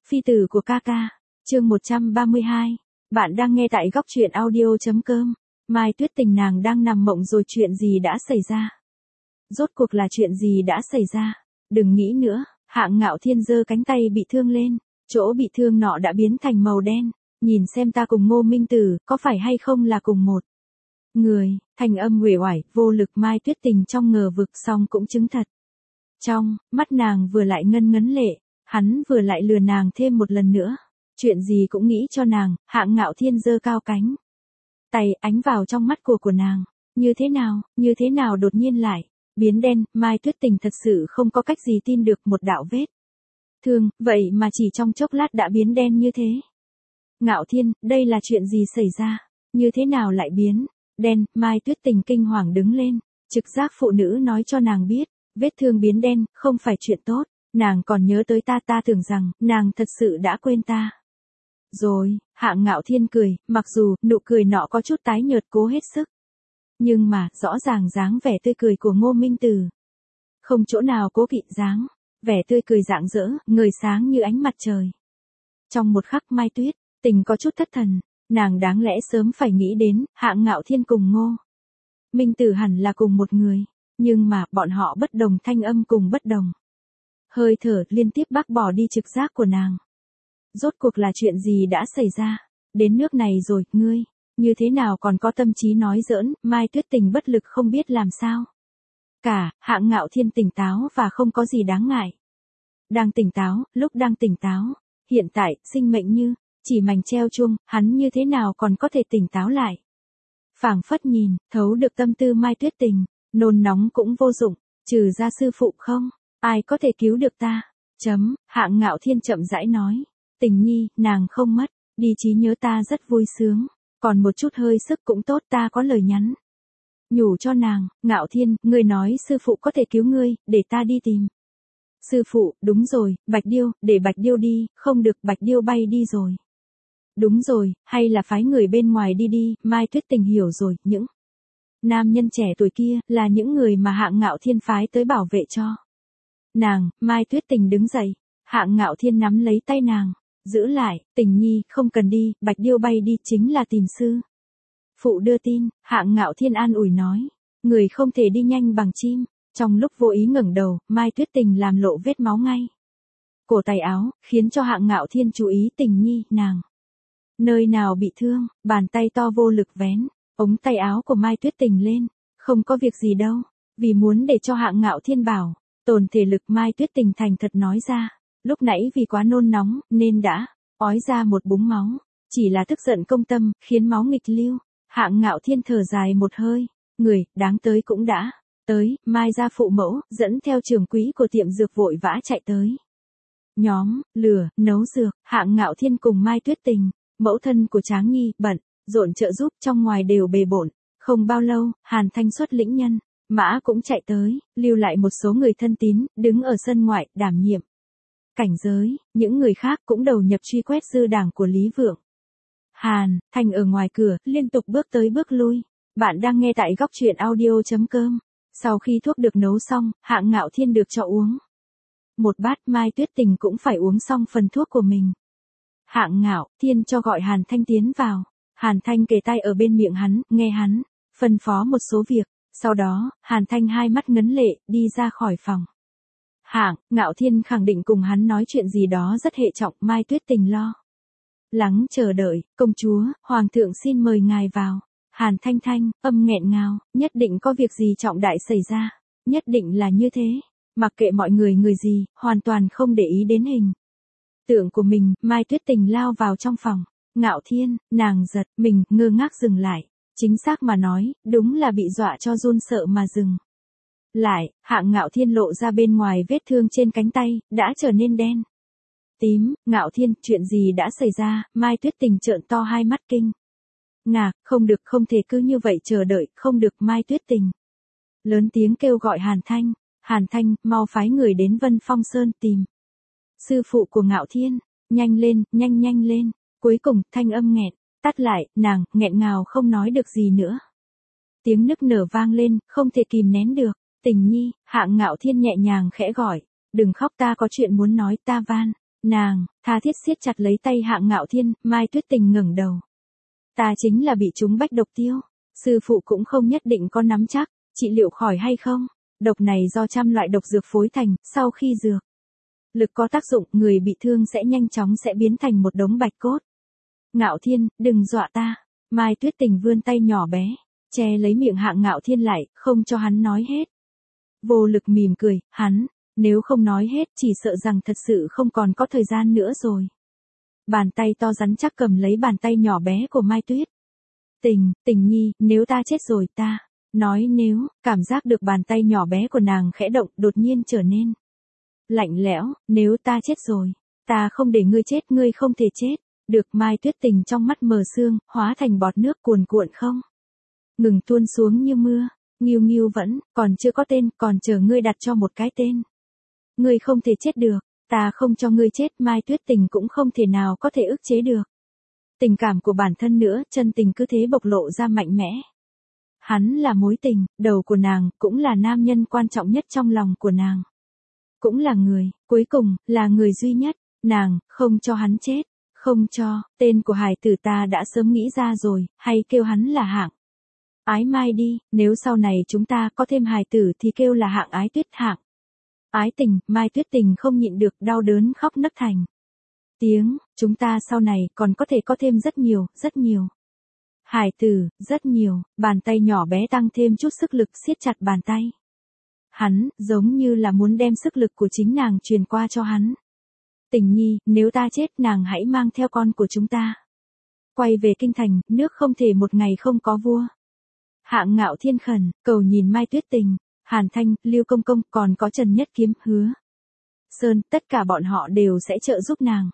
Phi tử của ca ca, chương 132. Bạn đang nghe tại góc truyện audio.com. Mai Tuyết Tình nàng đang nằm mộng rồi, chuyện gì đã xảy ra? Rốt cuộc là chuyện gì đã xảy ra? Đừng nghĩ nữa, Hạng Ngạo Thiên giơ cánh tay bị thương lên, chỗ bị thương nọ đã biến thành màu đen, nhìn xem ta cùng Ngô Minh Tử, có phải hay không là cùng một người. Thanh âm uể oải, vô lực Mai Tuyết Tình trong ngờ vực xong cũng chứng thật. Trong mắt nàng vừa lại ngân ngấn lệ, hắn vừa lại lừa nàng thêm một lần nữa. Chuyện gì cũng nghĩ cho nàng, Hạng Ngạo Thiên giơ cao cánh tay ánh vào trong mắt của nàng. Như thế nào đột nhiên lại biến đen? Mai Tuyết Tình thật sự không có cách gì tin được một đạo vết thương, vậy mà chỉ trong chốc lát đã biến đen như thế. Ngạo Thiên, đây là chuyện gì xảy ra? Như thế nào lại biến đen? Mai Tuyết Tình kinh hoàng đứng lên, trực giác phụ nữ nói cho nàng biết, vết thương biến đen không phải chuyện tốt. Nàng còn nhớ tới ta tưởng rằng nàng thật sự đã quên ta rồi. Hạng Ngạo Thiên cười, mặc dù nụ cười nọ có chút tái nhợt, cố hết sức, nhưng mà rõ ràng dáng vẻ tươi cười của Ngô Minh Tử không chỗ nào cố kỵ dáng vẻ tươi cười rạng rỡ, ngời sáng như ánh mặt trời. Trong một khắc Mai Tuyết Tình có chút thất thần, nàng đáng lẽ sớm phải nghĩ đến Hạng Ngạo Thiên cùng Ngô Minh Tử hẳn là cùng một người, nhưng mà bọn họ bất đồng thanh âm cùng bất đồng hơi thở liên tiếp bác bỏ đi trực giác của nàng. Rốt cuộc là chuyện gì đã xảy ra? Đến nước này rồi, ngươi như thế nào còn có tâm trí nói giỡn? Mai Tuyết Tình bất lực không biết làm sao cả. Hạng Ngạo Thiên tỉnh táo và không có gì đáng ngại. Đang tỉnh táo, lúc đang tỉnh táo, hiện tại, sinh mệnh như chỉ mảnh treo chuông, hắn như thế nào còn có thể tỉnh táo lại? Phảng phất nhìn thấu được tâm tư Mai Tuyết Tình, nôn nóng cũng vô dụng, trừ ra sư phụ không ai có thể cứu được ta. Hạng Ngạo Thiên chậm rãi nói, Tình nhi, nàng không mất đi trí nhớ, ta rất vui sướng, còn một chút hơi sức cũng tốt, ta có lời nhắn nhủ cho nàng. Ngạo Thiên, ngươi nói sư phụ có thể cứu ngươi, để ta đi tìm sư phụ. Đúng rồi, Bạch Điêu, để Bạch Điêu đi. Không được, Bạch Điêu bay đi rồi. Đúng rồi, hay là phái người bên ngoài đi đi. Mai Tuyết Tình hiểu rồi, những nam nhân trẻ tuổi kia là những người mà Hạng Ngạo Thiên phái tới bảo vệ cho nàng. Mai Tuyết Tình đứng dậy, Hạng Ngạo Thiên nắm lấy tay nàng, giữ lại. Tình nhi, không cần đi, Bạch Điêu bay đi chính là tìm sư phụ đưa tin. Hạng Ngạo Thiên an ủi nói, người không thể đi nhanh bằng chim. Trong lúc vô ý ngẩng đầu, Mai Tuyết Tình làm lộ vết máu ngay cổ tay áo, khiến cho Hạng Ngạo Thiên chú ý. Tình nhi, nàng nơi nào bị thương? Bàn tay to vô lực vén ống tay áo của Mai Tuyết Tình lên. Không có việc gì đâu. Vì muốn để cho Hạng Ngạo Thiên bảo tồn thể lực, Mai Tuyết Tình thành thật nói ra, lúc nãy vì quá nôn nóng nên đã ói ra một búng máu, chỉ là tức giận công tâm khiến máu nghịch lưu. Hạng Ngạo Thiên thở dài một hơi, người đáng tới cũng đã tới. Mai gia phụ mẫu dẫn theo trưởng quỹ của tiệm dược vội vã chạy tới nhóm lửa nấu dược. Hạng Ngạo Thiên cùng Mai Tuyết Tình, mẫu thân của Tráng Nhi, bận rộn trợ giúp, trong ngoài đều bề bộn. Không bao lâu, Hàn Thanh xuất lĩnh nhân mã cũng chạy tới, lưu lại một số người thân tín đứng ở sân ngoại đảm nhiệm cảnh giới. Những người khác cũng đầu nhập truy quét dư đảng của Lý Vượng. Hàn Thanh ở ngoài cửa liên tục bước tới bước lui. Bạn đang nghe tại góc truyện audio.com. Sau khi thuốc được nấu xong, Hạng Ngạo Thiên được cho uống một bát. Mai Tuyết Tình cũng phải uống xong phần thuốc của mình. Hạng Ngạo Thiên cho gọi Hàn Thanh tiến vào. Hàn Thanh kề tay ở bên miệng hắn, nghe hắn phân phó một số việc. Sau đó, Hàn Thanh hai mắt ngấn lệ, đi ra khỏi phòng. Hạng Ngạo Thiên khẳng định cùng hắn nói chuyện gì đó rất hệ trọng. Mai Tuyết Tình lo lắng chờ đợi. Công chúa, hoàng thượng xin mời ngài vào. Hàn Thanh thanh âm nghẹn ngào, nhất định có việc gì trọng đại xảy ra. Nhất định là như thế. Mặc kệ mọi người gì, hoàn toàn không để ý đến hình tượng của mình. Mai Tuyết Tình lao vào trong phòng. Ngạo Thiên, nàng giật mình, ngơ ngác dừng lại. Chính xác mà nói, đúng là bị dọa cho run sợ mà dừng lại. Hạng Ngạo Thiên lộ ra bên ngoài vết thương trên cánh tay, đã trở nên đen tím. Ngạo Thiên, chuyện gì đã xảy ra? Mai Tuyết Tình trợn to hai mắt kinh ngạc. Không được, không thể cứ như vậy chờ đợi, không được. Mai Tuyết Tình lớn tiếng kêu gọi Hàn Thanh. Hàn Thanh, mau phái người đến Vân Phong Sơn tìm sư phụ của Ngạo Thiên. Nhanh lên, nhanh lên. Cuối cùng, thanh âm nghẹn tắt lại, nàng nghẹn ngào không nói được gì nữa. Tiếng nức nở vang lên, không thể kìm nén được. Tình nhi, Hạng Ngạo Thiên nhẹ nhàng khẽ gọi, đừng khóc, ta có chuyện muốn nói, ta van Nàng, tha thiết siết chặt lấy tay Hạng Ngạo Thiên, Mai Tuyết Tình ngẩng đầu. Ta chính là bị trúng bách độc tiêu. Sư phụ cũng không nhất định có nắm chắc, trị liệu khỏi hay không. Độc này do trăm loại độc dược phối thành, sau khi dược lực có tác dụng, người bị thương sẽ nhanh chóng biến thành một đống bạch cốt. Ngạo Thiên, đừng dọa ta. Mai Tuyết Tình vươn tay nhỏ bé, che lấy miệng Hạng Ngạo Thiên lại, không cho hắn nói hết. Vô Lực mỉm cười, hắn, nếu không nói hết chỉ sợ rằng thật sự không còn có thời gian nữa rồi. Bàn tay to rắn chắc cầm lấy bàn tay nhỏ bé của Mai Tuyết. Tình nhi, nếu ta chết rồi ta. Nói nếu, cảm giác được bàn tay nhỏ bé của nàng khẽ động, đột nhiên trở nên lạnh lẽo, nếu ta chết rồi, ta không để ngươi chết, ngươi không thể chết. Được. Mai Tuyết Tình trong mắt mờ sương, hóa thành bọt nước cuồn cuộn không ngừng tuôn xuống như mưa. Nghiêu Nghiêu vẫn, còn chưa có tên, còn chờ ngươi đặt cho một cái tên. Ngươi không thể chết được, ta không cho ngươi chết. Mai Tuyết Tình cũng không thể nào có thể ức chế được tình cảm của bản thân nữa, chân tình cứ thế bộc lộ ra mạnh mẽ. Hắn là mối tình đầu của nàng, cũng là nam nhân quan trọng nhất trong lòng của nàng. Cũng là người, cuối cùng, là người duy nhất. Nàng, không cho hắn chết. Không cho, tên của hài tử ta đã sớm nghĩ ra rồi, hay kêu hắn là Hạng Ái Mai đi, nếu sau này chúng ta có thêm hài tử thì kêu là Hạng Ái Tuyết, Hạng Ái Tình. Mai Tuyết Tình không nhịn được, đau đớn khóc nấc thành tiếng. Chúng ta sau này còn có thể có thêm rất nhiều hài tử, rất nhiều. Bàn tay nhỏ bé tăng thêm chút sức lực siết chặt bàn tay hắn, giống như là muốn đem sức lực của chính nàng truyền qua cho hắn. Tình nhi, nếu ta chết, nàng hãy mang theo con của chúng ta quay về kinh thành, nước không thể một ngày không có vua. Hạng Ngạo Thiên khẩn cầu nhìn Mai Tuyết Tình, Hàn Thanh, Lưu Công Công, còn có Trần Nhất Kiếm, Hứa Sơn, tất cả bọn họ đều sẽ trợ giúp nàng.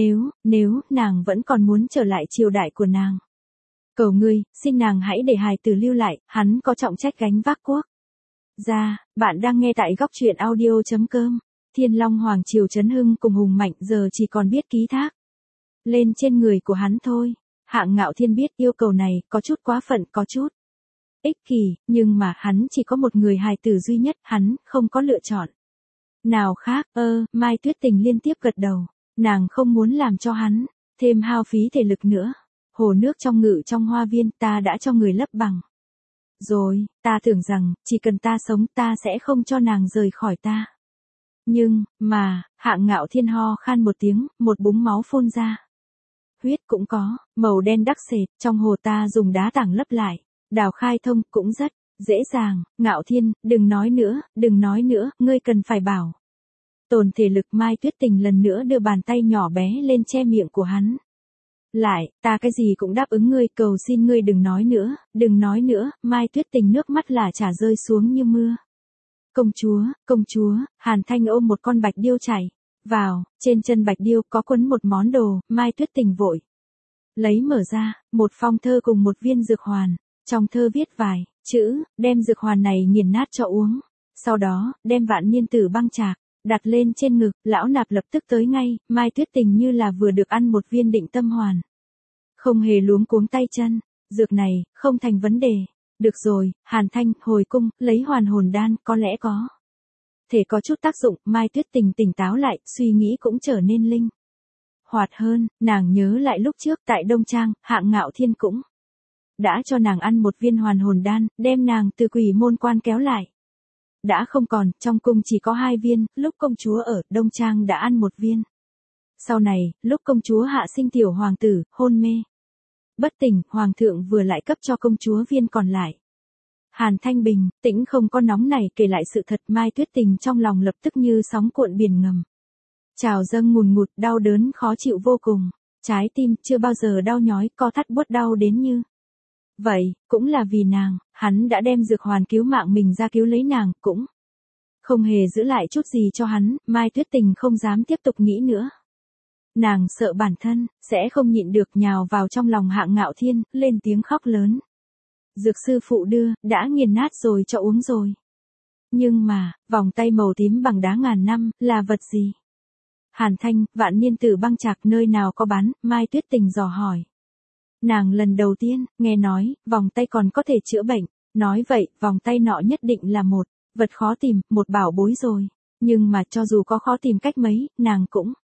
Nếu nàng vẫn còn muốn trở lại triều đại của nàng, cầu ngươi, xin nàng hãy để hài tử lưu lại, hắn có trọng trách gánh vác quốc gia. Bạn đang nghe tại góc truyện audio.com. Thiên Long Hoàng triều Trấn Hưng cùng hùng mạnh giờ chỉ còn biết ký thác lên trên người của hắn thôi. Hạng Ngạo Thiên biết yêu cầu này có chút quá phận, có chút ích kỷ, nhưng mà hắn chỉ có một người hài tử duy nhất, hắn không có lựa chọn nào khác. Mai Tuyết Tình liên tiếp gật đầu, nàng không muốn làm cho hắn thêm hao phí thể lực nữa. Hồ nước trong ngự trong hoa viên ta đã cho người lấp bằng rồi, ta tưởng rằng chỉ cần ta sống ta sẽ không cho nàng rời khỏi ta. Nhưng mà, Hạng Ngạo Thiên ho khan một tiếng, một búng máu phun ra. Huyết cũng có, màu đen đắc sệt, trong hồ ta dùng đá tảng lấp lại, đào khai thông cũng rất dễ dàng. Ngạo Thiên, đừng nói nữa, ngươi cần phải bảo tồn thể lực. Mai Tuyết Tình lần nữa đưa bàn tay nhỏ bé lên che miệng của hắn. Lại, ta cái gì cũng đáp ứng ngươi, cầu xin ngươi đừng nói nữa. Mai Tuyết Tình nước mắt là chả rơi xuống như mưa. Công chúa, Hàn Thanh ôm một con bạch điêu chạy vào, trên chân bạch điêu có quấn một món đồ. Mai Tuyết Tình vội lấy mở ra, một phong thơ cùng một viên dược hoàn. Trong thơ viết vài chữ, đem dược hoàn này nghiền nát cho uống. Sau đó, đem Vạn Niên Tử băng trạc đặt lên trên ngực. Lão nạp lập tức tới ngay. Mai Tuyết Tình như là vừa được ăn một viên định tâm hoàn, không hề luống cuống tay chân. Dược này không thành vấn đề. Được rồi, Hàn Thanh, hồi cung, lấy hoàn hồn đan, có lẽ có thể có chút tác dụng. Mai Tuyết Tình tỉnh táo lại, suy nghĩ cũng trở nên linh hoạt hơn. Nàng nhớ lại lúc trước tại Đông Trang, Hạng Ngạo Thiên cũng đã cho nàng ăn một viên hoàn hồn đan, đem nàng từ Quỷ Môn Quan kéo lại. Đã không còn, trong cung chỉ có 2 viên, lúc công chúa ở Đông Trang đã ăn 1 viên. Sau này, lúc công chúa hạ sinh tiểu hoàng tử, hôn mê bất tỉnh, hoàng thượng vừa lại cấp cho công chúa viên còn lại. Hàn Thanh bình tĩnh không có nóng nảy kể lại sự thật. Mai Tuyết Tình trong lòng lập tức như sóng cuộn biển ngầm trào dâng ngùn ngụt, đau đớn khó chịu vô cùng. Trái tim chưa bao giờ đau nhói, co thắt buốt đau đến như vậy. Cũng là vì nàng, hắn đã đem dược hoàn cứu mạng mình ra cứu lấy nàng, cũng không hề giữ lại chút gì cho hắn. Mai Tuyết Tình không dám tiếp tục nghĩ nữa. Nàng sợ bản thân sẽ không nhịn được, nhào vào trong lòng Hạng Ngạo Thiên, lên tiếng khóc lớn. Dược sư phụ đưa, đã nghiền nát rồi, cho uống rồi. Nhưng mà, vòng tay màu tím bằng đá ngàn năm, là vật gì? Hàn Thanh, Vạn Niên Tử băng trạc nơi nào có bán? Mai Tuyết Tình dò hỏi. Nàng lần đầu tiên nghe nói, vòng tay còn có thể chữa bệnh. Nói vậy, vòng tay nọ nhất định là một vật khó tìm, một bảo bối rồi. Nhưng mà cho dù có khó tìm cách mấy, nàng cũng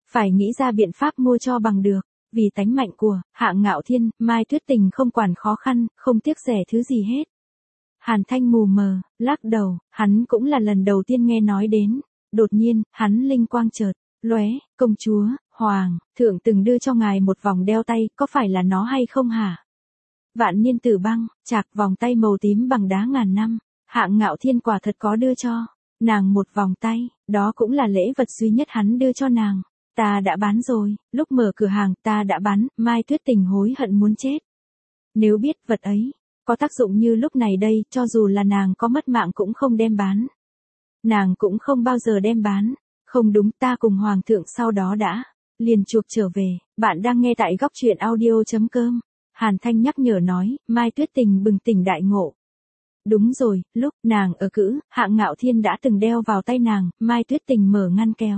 Phải nghĩ ra biện pháp mua cho bằng được. Vì tánh mạnh của Hạng Ngạo Thiên, Mai Tuyết Tình không quản khó khăn, không tiếc rẻ thứ gì hết. Hàn Thanh mù mờ, lắc đầu, hắn cũng là lần đầu tiên nghe nói đến. Đột nhiên, hắn linh quang chợt lóe, công chúa, hoàng, thượng từng đưa cho ngài một vòng đeo tay, có phải là nó hay không hả? Vạn niên tử băng, chạc vòng tay màu tím bằng đá ngàn năm, Hạng Ngạo Thiên quả thật có đưa cho nàng một vòng tay, đó cũng là lễ vật duy nhất hắn đưa cho nàng. Ta đã bán rồi, lúc mở cửa hàng ta đã bán, Mai Tuyết Tình hối hận muốn chết. Nếu biết vật ấy có tác dụng như lúc này đây, cho dù là nàng có mất mạng cũng không đem bán. Nàng cũng không bao giờ đem bán. Không đúng, ta cùng hoàng thượng sau đó đã liền chuộc trở về. Bạn đang nghe tại góc truyện audio.com. Hàn Thanh nhắc nhở nói, Mai Tuyết Tình bừng tỉnh đại ngộ. Đúng rồi, lúc nàng ở cữ, Hạng Ngạo Thiên đã từng đeo vào tay nàng. Mai Tuyết Tình mở ngăn kéo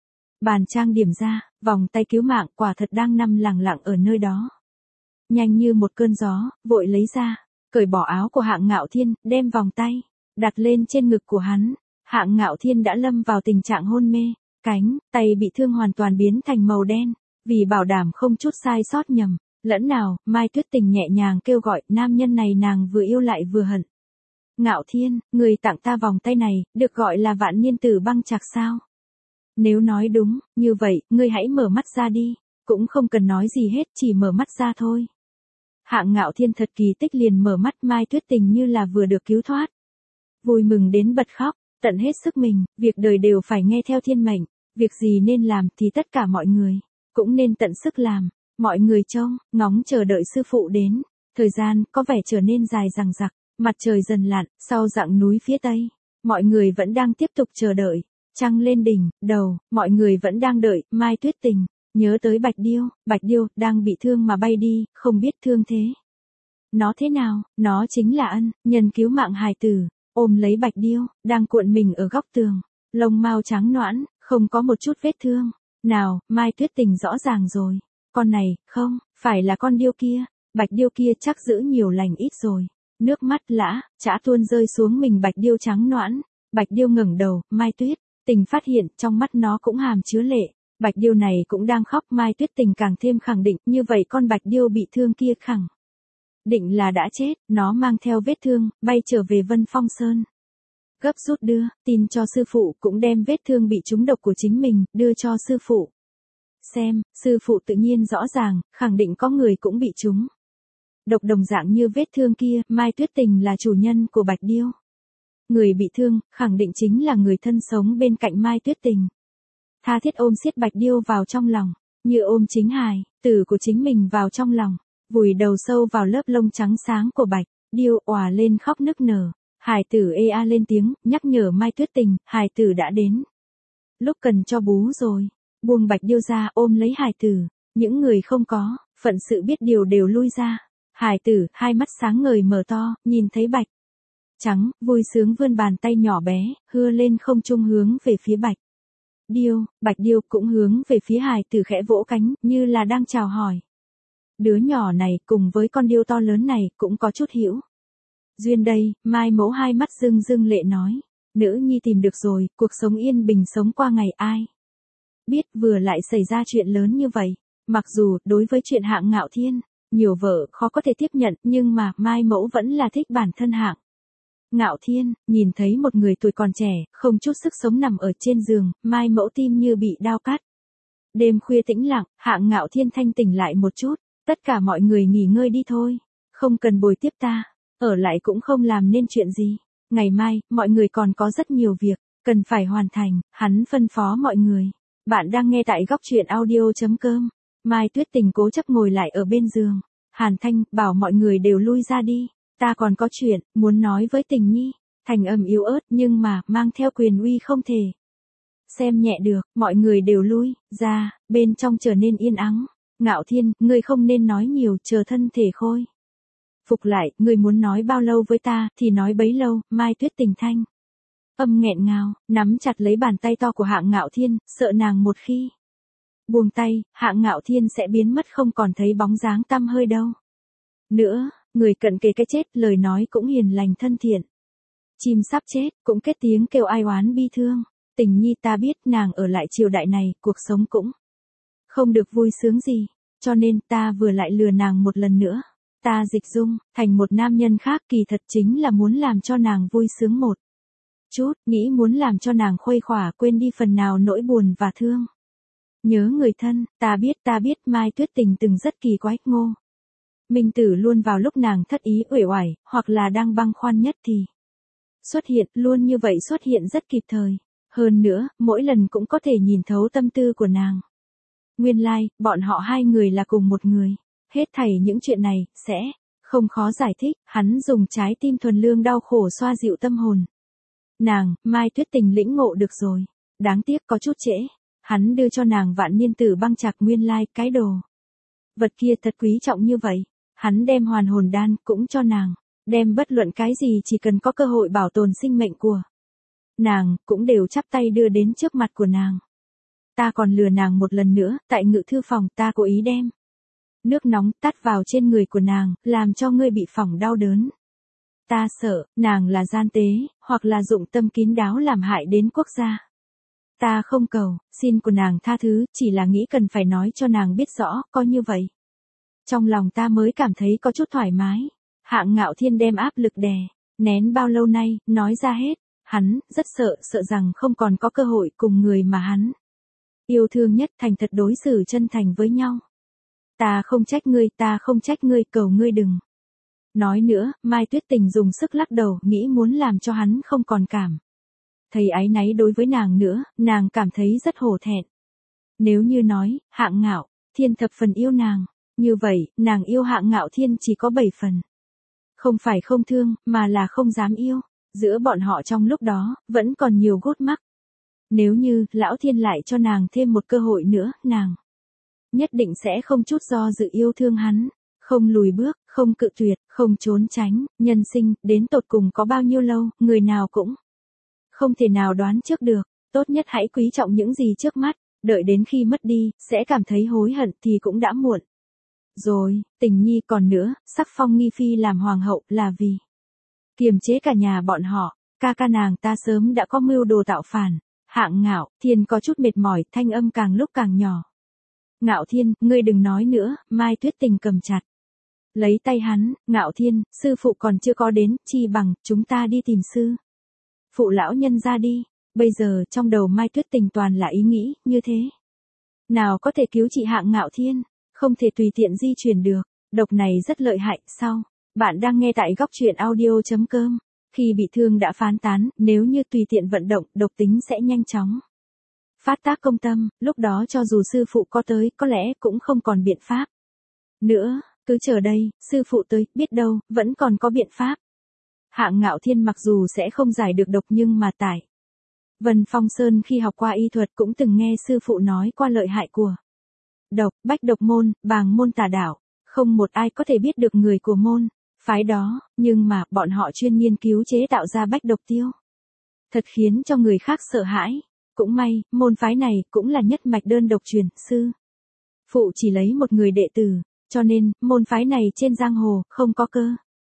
bàn trang điểm ra, vòng tay cứu mạng quả thật đang nằm lẳng lặng ở nơi đó. Nhanh như một cơn gió, vội lấy ra, cởi bỏ áo của Hạng Ngạo Thiên, đem vòng tay đặt lên trên ngực của hắn. Hạng Ngạo Thiên đã lâm vào tình trạng hôn mê, cánh tay bị thương hoàn toàn biến thành màu đen, vì bảo đảm không chút sai sót nhầm lẫn nào, Mai Tuyết Tình nhẹ nhàng kêu gọi, nam nhân này nàng vừa yêu lại vừa hận. Ngạo Thiên, người tặng ta vòng tay này, được gọi là vạn niên tử băng chạc sao? Nếu nói đúng, như vậy, ngươi hãy mở mắt ra đi, cũng không cần nói gì hết, chỉ mở mắt ra thôi. Hạng Ngạo Thiên thật kỳ tích liền mở mắt, Mai Tuyết Tình như là vừa được cứu thoát. Vui mừng đến bật khóc, tận hết sức mình, việc đời đều phải nghe theo thiên mệnh, việc gì nên làm thì tất cả mọi người cũng nên tận sức làm. Mọi người trông ngóng chờ đợi sư phụ đến, thời gian có vẻ trở nên dài dằng dặc, mặt trời dần lặn, sau dặng núi phía tây, mọi người vẫn đang tiếp tục chờ đợi. Trăng lên đỉnh đầu, mọi người vẫn đang đợi. Mai Tuyết Tình nhớ tới Bạch Điêu đang bị thương mà bay đi, không biết thương thế nó thế nào, nó chính là ân nhân cứu mạng hài tử. Ôm lấy Bạch Điêu, đang cuộn mình ở góc tường, lông mao trắng nõn, không có một chút vết thương nào. Mai Tuyết Tình rõ ràng rồi, con này, không phải là con điêu kia, Bạch Điêu kia chắc giữ nhiều lành ít rồi. Nước mắt lã chã tuôn rơi xuống mình Bạch Điêu trắng nõn. Bạch Điêu ngẩng đầu, Mai Tuyết Tình phát hiện trong mắt nó cũng hàm chứa lệ. Bạch Điêu này cũng đang khóc. Mai Tuyết Tình càng thêm khẳng định, như vậy con Bạch Điêu bị thương kia khẳng định là đã chết. Nó mang theo vết thương, bay trở về Vân Phong Sơn. Gấp rút đưa tin cho sư phụ, cũng đem vết thương bị trúng độc của chính mình đưa cho sư phụ xem. Sư phụ tự nhiên rõ ràng, khẳng định có người cũng bị trúng độc đồng dạng như vết thương kia. Mai Tuyết Tình là chủ nhân của Bạch Điêu. Người bị thương, khẳng định chính là người thân sống bên cạnh Mai Tuyết Tình. Tha thiết ôm siết Bạch Điêu vào trong lòng, như ôm chính hài tử của chính mình vào trong lòng, vùi đầu sâu vào lớp lông trắng sáng của Bạch Điêu, òa lên khóc nức nở. Hài tử ê a lên tiếng, nhắc nhở Mai Tuyết Tình, hài tử đã đến lúc cần cho bú rồi. Buông Bạch Điêu ra, ôm lấy hài tử. Những người không có phận sự biết điều đều lui ra. Hài tử, hai mắt sáng ngời mở to, nhìn thấy Bạch trắng, vui sướng vươn bàn tay nhỏ bé, hưa lên không trung hướng về phía Bạch Điêu. Bạch Điêu cũng hướng về phía hài tử khẽ vỗ cánh, như là đang chào hỏi. Đứa nhỏ này cùng với con điêu to lớn này cũng có chút hữu duyên đây. Mai Mẫu hai mắt rưng rưng lệ nói, nữ nhi tìm được rồi, cuộc sống yên bình sống qua ngày. Ai biết vừa lại xảy ra chuyện lớn như vậy. Mặc dù đối với chuyện Hạng Ngạo Thiên, nhiều vợ khó có thể tiếp nhận, nhưng mà Mai Mẫu vẫn là thích bản thân Hạng Ngạo Thiên. Nhìn thấy một người tuổi còn trẻ, không chút sức sống nằm ở trên giường, Mai Mẫu tim như bị đao cắt. Đêm khuya tĩnh lặng, Hạng Ngạo Thiên thanh tỉnh lại một chút. Tất cả mọi người nghỉ ngơi đi thôi, không cần bồi tiếp ta, ở lại cũng không làm nên chuyện gì. Ngày mai, mọi người còn có rất nhiều việc cần phải hoàn thành, hắn phân phó mọi người. Bạn đang nghe tại góc truyện audio.com. Mai Tuyết Tình cố chấp ngồi lại ở bên giường. Hàn Thanh bảo mọi người đều lui ra đi, ta còn có chuyện muốn nói với Tình Nhi. Thành âm yếu ớt nhưng mà mang theo quyền uy không thể xem nhẹ được. Mọi người đều lui ra, bên trong trở nên yên ắng. Ngạo Thiên, ngươi không nên nói nhiều, chờ thân thể khôi phục lại, ngươi muốn nói bao lâu với ta thì nói bấy lâu. Mai Tuyết Tình thanh âm nghẹn ngào, nắm chặt lấy bàn tay to của Hạng Ngạo Thiên, sợ nàng một khi buông tay, Hạng Ngạo Thiên sẽ biến mất không còn thấy bóng dáng tăm hơi đâu nữa. Người cận kề cái chết, lời nói cũng hiền lành thân thiện. Chim sắp chết, cũng kết tiếng kêu ai oán bi thương. Tình Nhi, ta biết nàng ở lại triều đại này, cuộc sống cũng không được vui sướng gì, cho nên ta vừa lại lừa nàng một lần nữa. Ta dịch dung, thành một nam nhân khác kỳ thật chính là muốn làm cho nàng vui sướng một chút, nghĩ muốn làm cho nàng khuây khỏa quên đi phần nào nỗi buồn và thương. Nhớ người thân, ta biết Mai Tuyết Tình từng rất kỳ quái, Ngô Minh Tử luôn vào lúc nàng thất ý uể oải, hoặc là đang băn khoăn nhất thì xuất hiện, luôn như vậy xuất hiện rất kịp thời. Hơn nữa, mỗi lần cũng có thể nhìn thấu tâm tư của nàng. Nguyên lai, bọn họ hai người là cùng một người. Hết thảy những chuyện này, sẽ không khó giải thích, hắn dùng trái tim thuần lương đau khổ xoa dịu tâm hồn. Nàng, Mai Tuyết Tình lĩnh ngộ được rồi. Đáng tiếc có chút trễ. Hắn đưa cho nàng vạn niên tử băng chạc nguyên lai, cái đồ vật kia thật quý trọng như vậy. Hắn đem hoàn hồn đan cũng cho nàng. Đem bất luận cái gì chỉ cần có cơ hội bảo tồn sinh mệnh của nàng, cũng đều chắp tay đưa đến trước mặt của nàng. Ta còn lừa nàng một lần nữa, tại ngự thư phòng ta cố ý đem nước nóng tắt vào trên người của nàng, làm cho ngươi bị phỏng đau đớn. Ta sợ, nàng là gian tế, hoặc là dụng tâm kín đáo làm hại đến quốc gia. Ta không cầu, xin của nàng tha thứ, chỉ là nghĩ cần phải nói cho nàng biết rõ, coi như vậy. Trong lòng ta mới cảm thấy có chút thoải mái. Hạng Ngạo Thiên đem áp lực đè nén bao lâu nay, nói ra hết. Hắn, rất sợ rằng không còn có cơ hội cùng người mà hắn yêu thương nhất thành thật đối xử chân thành với nhau. Ta không trách ngươi, cầu ngươi đừng nói nữa. Mai Tuyết Tình dùng sức lắc đầu, nghĩ muốn làm cho hắn không còn cảm thấy áy náy đối với nàng nữa, nàng cảm thấy rất hổ thẹn. Nếu như nói, Hạng Ngạo Thiên thập phần yêu nàng, như vậy, nàng yêu Hạng Ngạo Thiên chỉ có 7 phần. Không phải không thương, mà là không dám yêu. Giữa bọn họ trong lúc đó, vẫn còn nhiều gút mắc. Nếu như, Lão Thiên lại cho nàng thêm một cơ hội nữa, nàng nhất định sẽ không chút do dự yêu thương hắn. Không lùi bước, không cự tuyệt, không trốn tránh. Nhân sinh, đến tột cùng có bao nhiêu lâu, người nào cũng không thể nào đoán trước được. Tốt nhất hãy quý trọng những gì trước mắt. Đợi đến khi mất đi, sẽ cảm thấy hối hận thì cũng đã muộn. Rồi, Tình Nhi còn nữa, sắc phong Nghi Phi làm hoàng hậu là vì kiềm chế cả nhà bọn họ. Ca ca nàng ta sớm đã có mưu đồ tạo phản. Hạng Ngạo Thiên có chút mệt mỏi, thanh âm càng lúc càng nhỏ. Ngạo Thiên, ngươi đừng nói nữa. Mai Tuyết Tình cầm chặt lấy tay hắn. Ngạo Thiên, sư phụ còn chưa có đến, chi bằng chúng ta đi tìm sư phụ lão nhân ra đi. Bây giờ trong đầu Mai Tuyết Tình toàn là ý nghĩ như thế. Nào có thể cứu chị Hạng Ngạo Thiên, không thể tùy tiện di chuyển được. Độc này rất lợi hại. Sau, bạn đang nghe tại góc truyện audio.com. Khi bị thương đã phán tán, nếu như tùy tiện vận động, độc tính sẽ nhanh chóng phát tác công tâm, lúc đó cho dù sư phụ có tới, có lẽ cũng không còn biện pháp nữa. Cứ chờ đây, sư phụ tới, biết đâu, vẫn còn có biện pháp. Hạng Ngạo Thiên mặc dù sẽ không giải được độc nhưng mà tại Vân Phong Sơn khi học qua y thuật cũng từng nghe sư phụ nói qua lợi hại của độc. Bách độc môn, bàng môn tà đạo, không một ai có thể biết được người của môn phái đó, nhưng mà bọn họ chuyên nghiên cứu chế tạo ra bách độc tiêu. Thật khiến cho người khác sợ hãi. Cũng may, môn phái này cũng là nhất mạch đơn độc truyền, sư phụ chỉ lấy một người đệ tử, cho nên, môn phái này trên giang hồ, không có cơ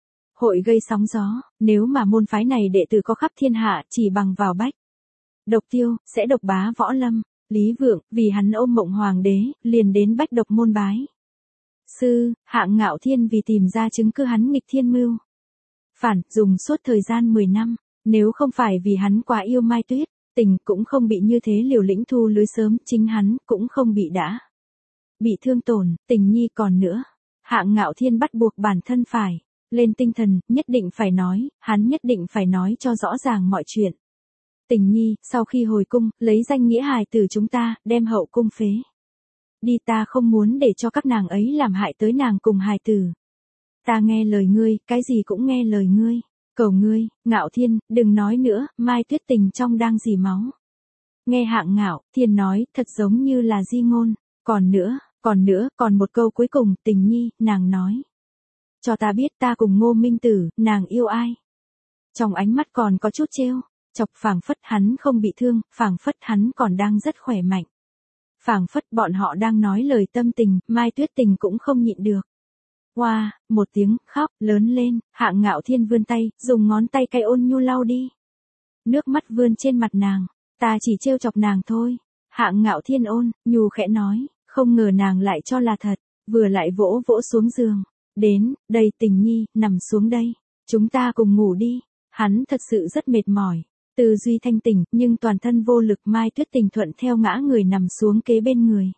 hội gây sóng gió. Nếu mà môn phái này đệ tử có khắp thiên hạ chỉ bằng vào bách độc tiêu, sẽ độc bá võ lâm. Lý Vượng, vì hắn ôm mộng hoàng đế, liền đến bách độc môn bái sư. Hạng Ngạo Thiên vì tìm ra chứng cứ hắn nghịch thiên mưu phản, dùng suốt thời gian 10 năm. Nếu không phải vì hắn quá yêu Mai Tuyết Tình, cũng không bị như thế liều lĩnh thu lưới sớm, chính hắn cũng không bị thương tổn. Tình Nhi còn nữa, Hạng Ngạo Thiên bắt buộc bản thân phải lên tinh thần, nhất định phải nói, hắn nhất định phải nói cho rõ ràng mọi chuyện. Tình Nhi, sau khi hồi cung, lấy danh nghĩa hài tử chúng ta, đem hậu cung phế đi. Ta không muốn để cho các nàng ấy làm hại tới nàng cùng hài tử. Ta nghe lời ngươi, cái gì cũng nghe lời ngươi. Cầu ngươi, Ngạo Thiên, đừng nói nữa. Mai Tuyết Tình trong đang dì máu. Nghe Hạng Ngạo Thiên nói, thật giống như là di ngôn. Còn một câu cuối cùng. Tình Nhi, nàng nói cho ta biết ta cùng Ngô Minh Tử, nàng yêu ai. Trong ánh mắt còn có chút trêu chọc, phảng phất hắn không bị thương, phảng phất hắn còn đang rất khỏe mạnh. Phảng phất bọn họ đang nói lời tâm tình. Mai Tuyết Tình cũng không nhịn được. Wow, một tiếng khóc lớn lên. Hạng Ngạo Thiên vươn tay, dùng ngón tay cái ôn nhu lau đi nước mắt vươn trên mặt nàng. Ta chỉ trêu chọc nàng thôi. Hạng Ngạo Thiên ôn nhu khẽ nói, Không ngờ nàng lại cho là thật, vừa lại vỗ vỗ xuống giường. Đến, đây Tình Nhi, nằm xuống đây. Chúng ta cùng ngủ đi. Hắn thật sự rất mệt mỏi. Tư duy thanh tỉnh, nhưng toàn thân vô lực. Mai Tuyết Tình thuận theo ngã người nằm xuống kế bên người.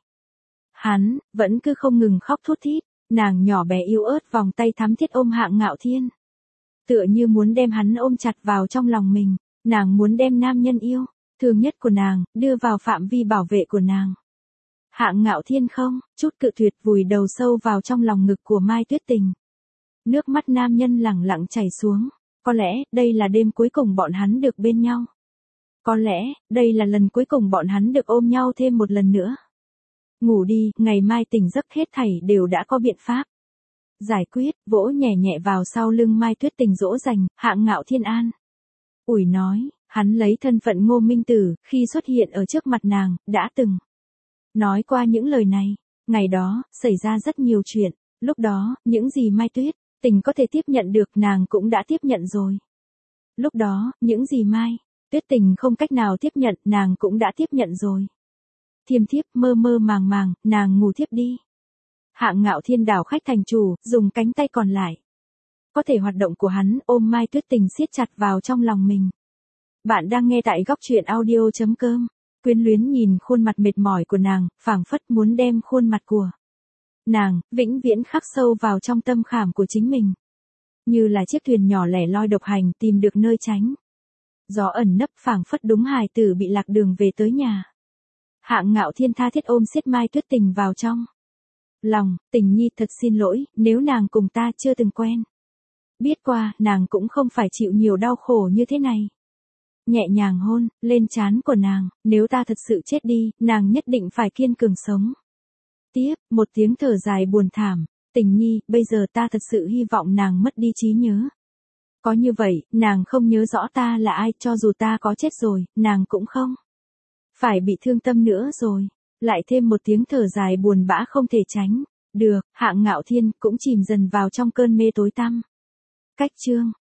Hắn, vẫn cứ không ngừng khóc thút thít. Nàng nhỏ bé yếu ớt vòng tay thắm thiết ôm Hạng Ngạo Thiên. Tựa như muốn đem hắn ôm chặt vào trong lòng mình. Nàng muốn đem nam nhân yêu, thương nhất của nàng, đưa vào phạm vi bảo vệ của nàng. Hạng Ngạo Thiên không, chút cự tuyệt vùi đầu sâu vào trong lòng ngực của Mai Tuyết Tình. Nước mắt nam nhân lẳng lặng chảy xuống. Có lẽ, đây là đêm cuối cùng bọn hắn được bên nhau. Có lẽ, đây là lần cuối cùng bọn hắn được ôm nhau thêm một lần nữa. Ngủ đi, ngày mai tỉnh giấc hết thảy đều đã có biện pháp. Giải quyết, vỗ nhẹ nhẹ vào sau lưng Mai Tuyết Tình dỗ dành, Hạng Ngạo Thiên an. Ủi nói, hắn lấy thân phận Ngô Minh Tử, khi xuất hiện ở trước mặt nàng, đã từng nói qua những lời này. Ngày đó, xảy ra rất nhiều chuyện. Lúc đó, những gì Mai Tuyết Tình có thể tiếp nhận được nàng cũng đã tiếp nhận rồi. Lúc đó, những gì Mai Tuyết Tình không cách nào tiếp nhận nàng cũng đã tiếp nhận rồi. Thiêm thiếp mơ mơ màng màng, nàng ngủ thiếp đi. Hạng Ngạo Thiên đảo khách thành chủ, dùng cánh tay còn lại. Có thể hoạt động của hắn ôm Mai Tuyết Tình siết chặt vào trong lòng mình. Bạn đang nghe tại góc truyện audio.com. Quyến luyến nhìn khuôn mặt mệt mỏi của nàng, phảng phất muốn đem khuôn mặt của nàng, vĩnh viễn khắc sâu vào trong tâm khảm của chính mình. Như là chiếc thuyền nhỏ lẻ loi độc hành tìm được nơi tránh. Gió ẩn nấp phảng phất đúng hài tử bị lạc đường về tới nhà. Hạng Ngạo Thiên tha thiết ôm siết Mai Tuyết Tình vào trong lòng. Tình Nhi thật xin lỗi, nếu nàng cùng ta chưa từng quen. Biết qua, nàng cũng không phải chịu nhiều đau khổ như thế này. Nhẹ nhàng hôn lên trán của nàng, nếu ta thật sự chết đi, nàng nhất định phải kiên cường sống. Tiếp, một tiếng thở dài buồn thảm. Tình Nhi, bây giờ ta thật sự hy vọng nàng mất đi trí nhớ. Có như vậy, nàng không nhớ rõ ta là ai, cho dù ta có chết rồi, nàng cũng không phải bị thương tâm nữa rồi. Lại thêm một tiếng thở dài buồn bã không thể tránh được. Hạng Ngạo Thiên cũng chìm dần vào trong cơn mê tối tăm. Cách chương